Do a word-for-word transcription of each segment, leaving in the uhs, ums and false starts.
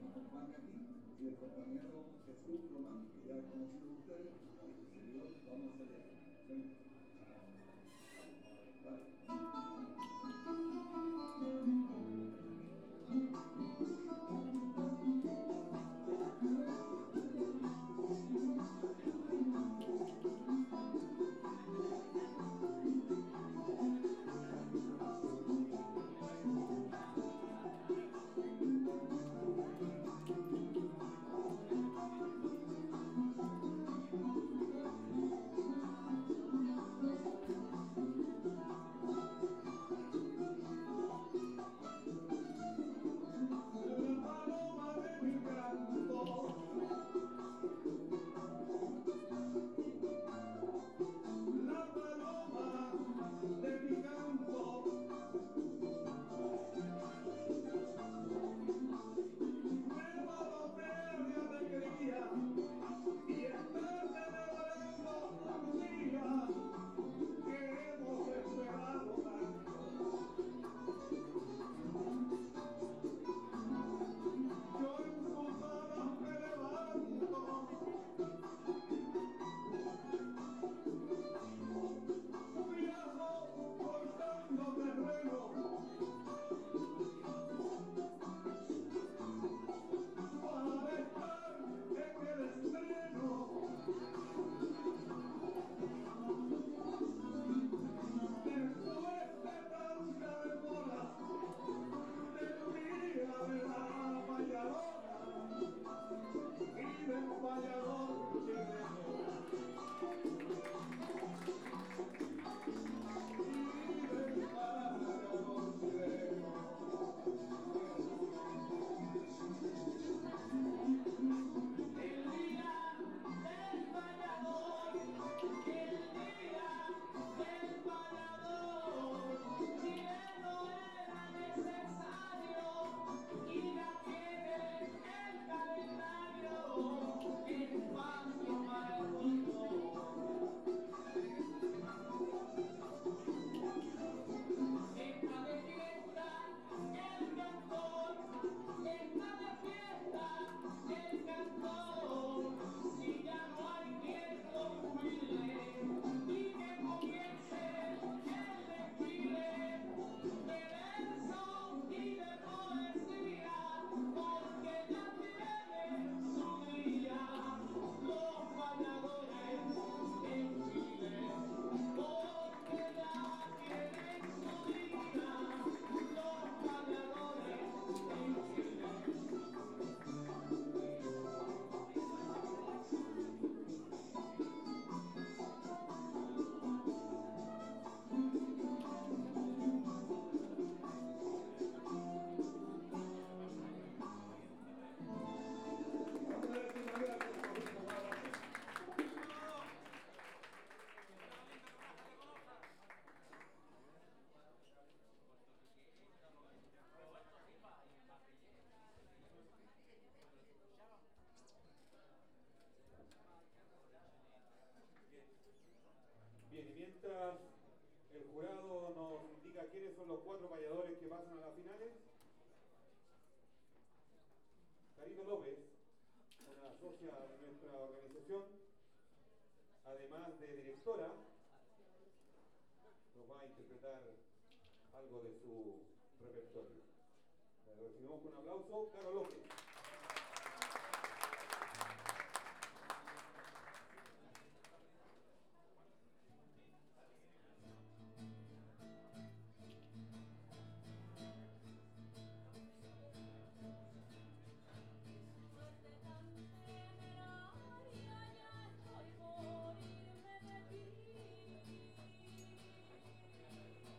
nos acompaña aquí, y el compañero Jesús Román, que ya conocido ustedes, y servidor, vamos a celebrar. Ven. Vale. Bien, y mientras el jurado nos indica quiénes son los cuatro payadores que pasan a las finales, Karina López, una socia de nuestra organización, además de directora, nos va a interpretar algo de su repertorio. La recibimos con un aplauso, Caro López.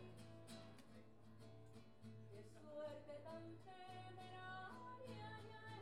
Suerte tan temeraria, ya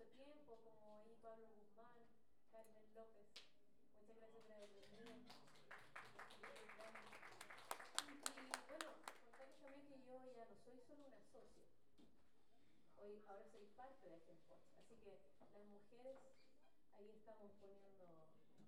mucho tiempo, como ahí Pablo Guzmán, Carmen López. Muchas gracias por haber venido. Y bueno, contarles también que yo ya no soy solo una socia. Hoy, ahora soy parte de Agenpost. Así que las mujeres, ahí estamos poniendo,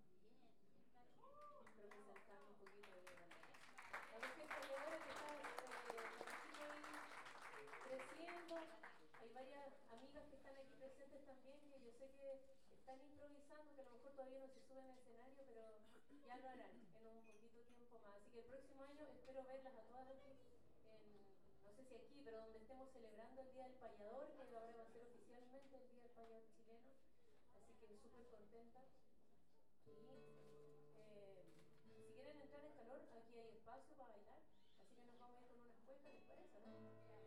representando un poquito de la La mujer peleadora que está eh, ahí creciendo. Hay varias amigas que están aquí presentes también, que yo sé que están improvisando, que a lo mejor todavía no se suben al escenario, pero ya lo harán en un poquito tiempo más. Así que el próximo año espero verlas a todas aquí, en, no sé si aquí, pero donde estemos celebrando el Día del Payador, que ahora va a ser oficialmente el Día del Payador chileno. Así que súper contenta. Y eh, si quieren entrar en calor, aquí hay espacio para bailar. Así que nos vamos a ir con unas cuecas, ¿les parece, no?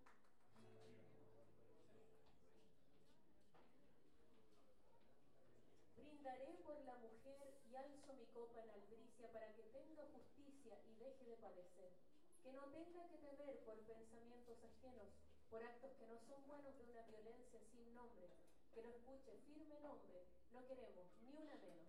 Brindaré por la mujer y alzo mi copa en albricia para que tenga justicia y deje de padecer. Que no tenga que temer por pensamientos ajenos, por actos que no son buenos de una violencia sin nombre. Que lo escuche firme el hombre, no queremos ni una menos.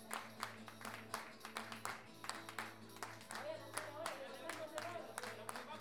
Ahora, ahora, ahora, ahora, ahora, ahora, ahora, ahora, ahora, ahora, ahora,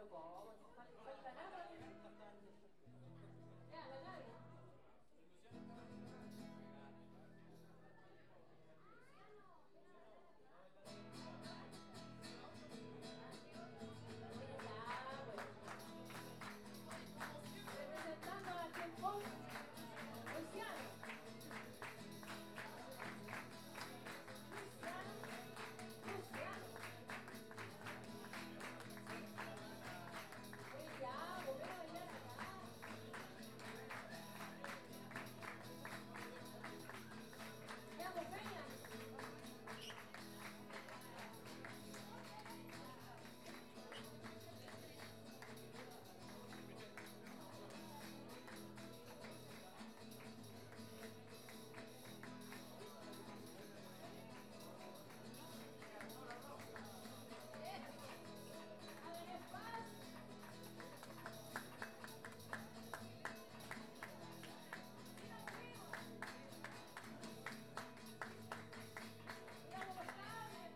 Pero ¿cómo? Falta, falta nada. Ya, la Gaby. Representando a Tiempo, Luciano. Luciano, Luciano. Oye, ya, volver a bailar acá. Ya, pues, Peña. A ver, es paz. Digamos, los cables.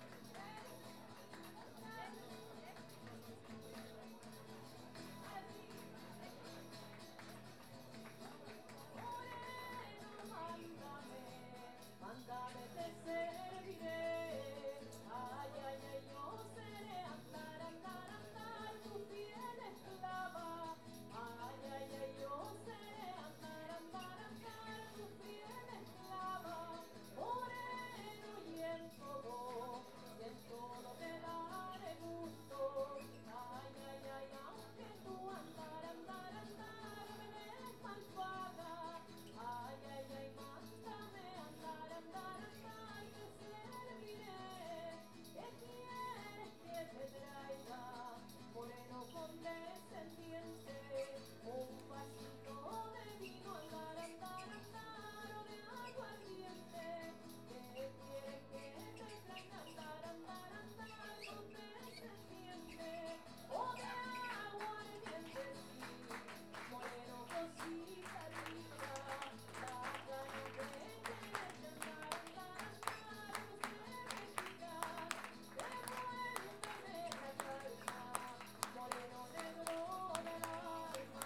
Mándame, te serviré. Ay, ay, ay, yo seré andar, andar, andar, tu fiel esclava. Ay, ay, ay, yo seré andar, andar, andar, tu fiel esclava. Moreno y en todo, y en todo te daré gusto. Ay, ay, ay, aunque tú andar, andar, andar, me des mal paga. Ay, ay, ay, mándame andar, andar, andar, te serviré. ¿Qué quieres que te traiga? Moreno condescendiente, un vasito de vino, andar, andar, andar, o de aguardiente. ¿Qué quieres que te traiga? Andar, andar, andar, condescendiente, o de aguardiente, sí. Moreno, cosita rica, la gana que tienes de andar, andar, andar, no se me quita. Devuélveme la calma, moreno negro del alma.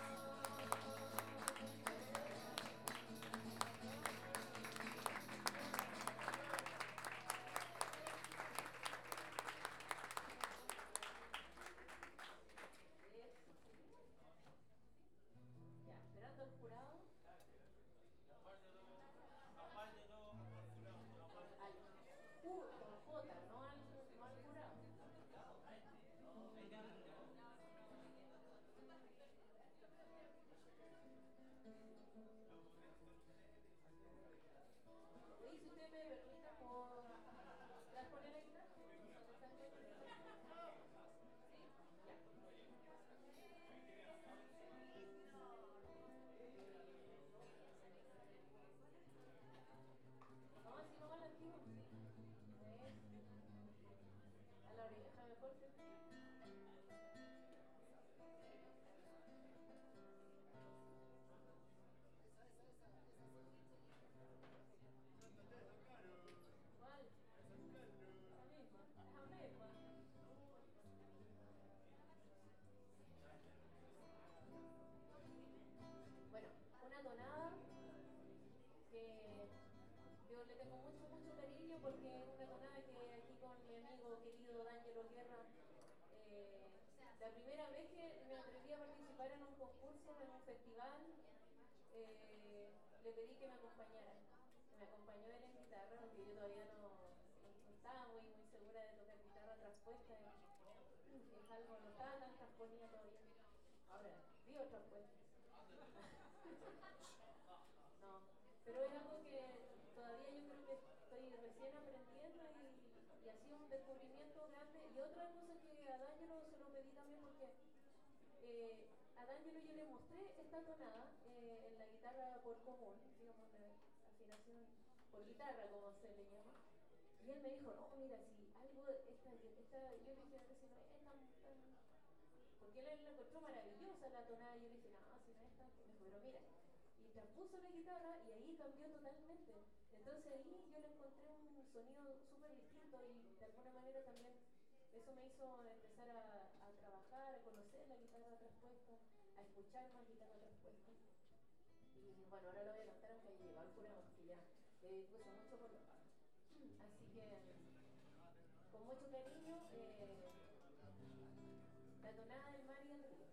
Ya, esperando al jurado. Al ju- con J, no al, no al jurado. Oye, si usted me permite, ¿puedo ¿puedes poner la guitarra? ¿Sí? Ya. No, así no va la antigua. Es a la oreja mejor, ¿cierto? ¿Cuál? Esa misma. Esa misma. Bueno, una tonada que yo le tengo mucho, mucho cariño porque es una tonada que aquí con mi amigo querido D'Angelo Guerra, eh, la primera vez que me atreví a participar en un concurso, en un festival, eh, le pedí que me acompañara. Me acompañó él en guitarra porque yo todavía no, no, no estaba muy, muy segura de tocar guitarra traspuesta. Es algo, no estaba tan trasponida todavía. Ahora, vivo traspuesta. No, pero es algo que todavía yo creo que estoy recién aprendiendo y, y ha sido un descubrimiento grande. Y otra cosa que a D'Angelo se lo pedí también porque eh, a D'Angelo yo le mostré esta tonada eh, en la guitarra por común, digamos, la afinación por guitarra, como se le llama. Y él me dijo, no, mira, si algo, esta, esta, yo le dije, si no es tan, tan porque él la encontró maravillosa la tonada y yo le dije, no, si no es tanto, me dijo, pero mira, y transpuso la guitarra y ahí cambió totalmente. Entonces ahí yo le encontré un sonido súper distinto y de alguna manera también eso me hizo empezar a, a trabajar, a conocer la guitarra traspuesta, a escuchar más guitarra traspuesta. Y bueno, ahora lo voy a cantar aunque haya llegado al jurado, que ya le puse mucho por lo bajo. Así que, con mucho cariño, eh, la tonada del mar y el río.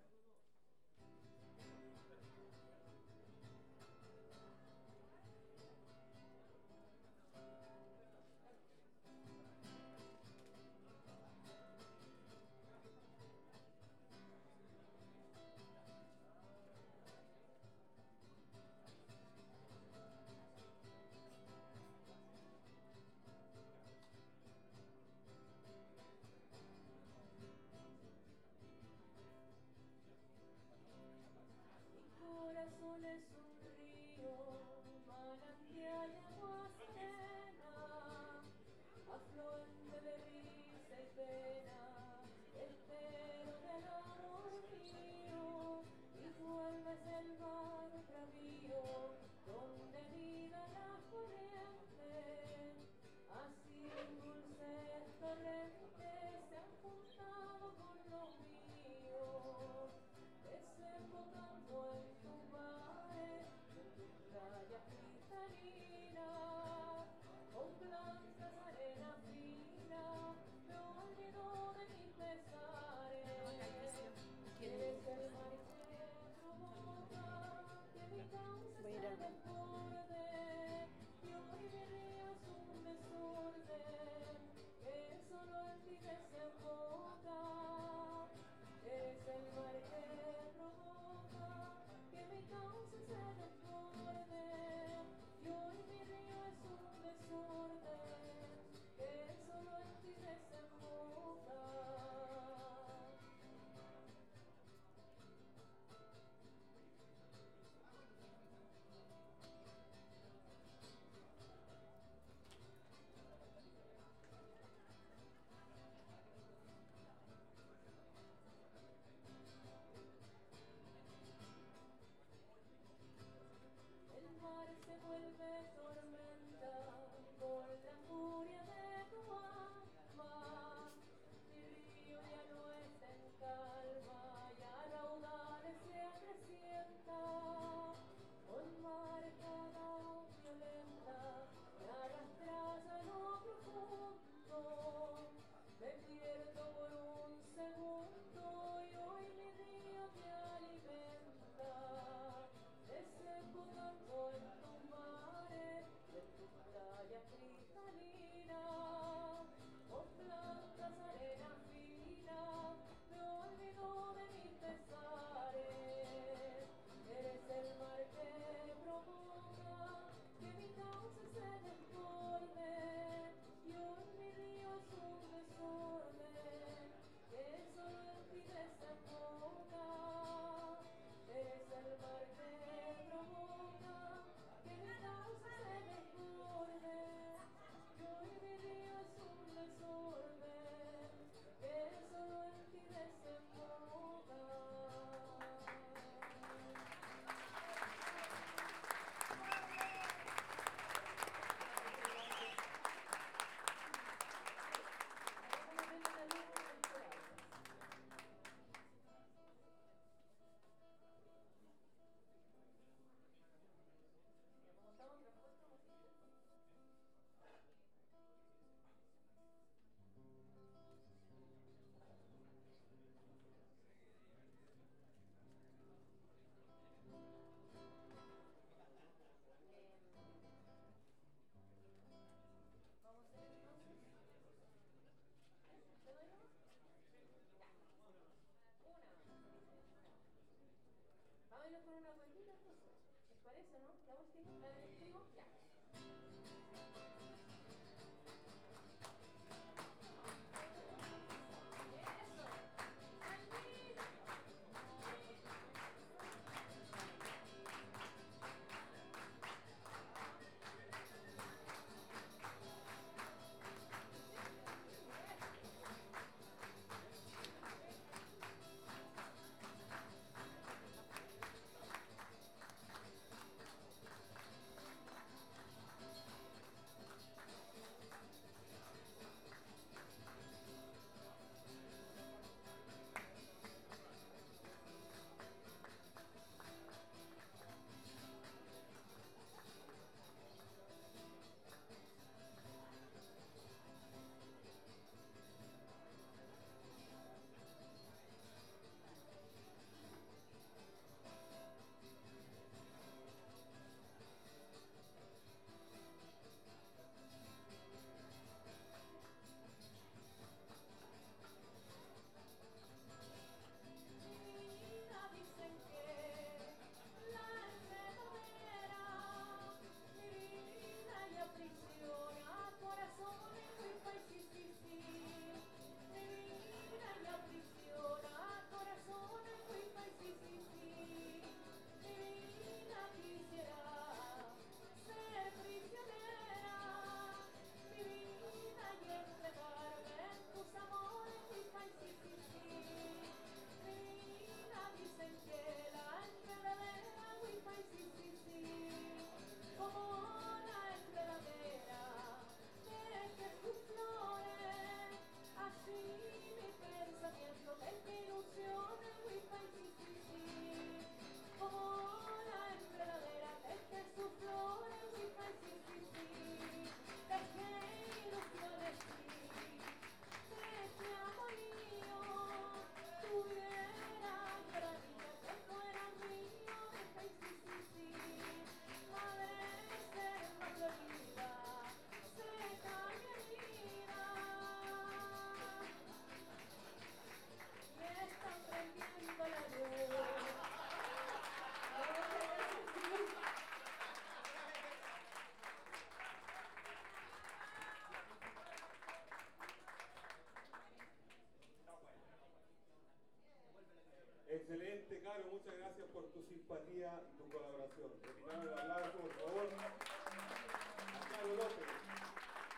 Excelente, Caro, muchas gracias por tu simpatía y tu colaboración. Retiramos el aplauso, por favor, a Caro López.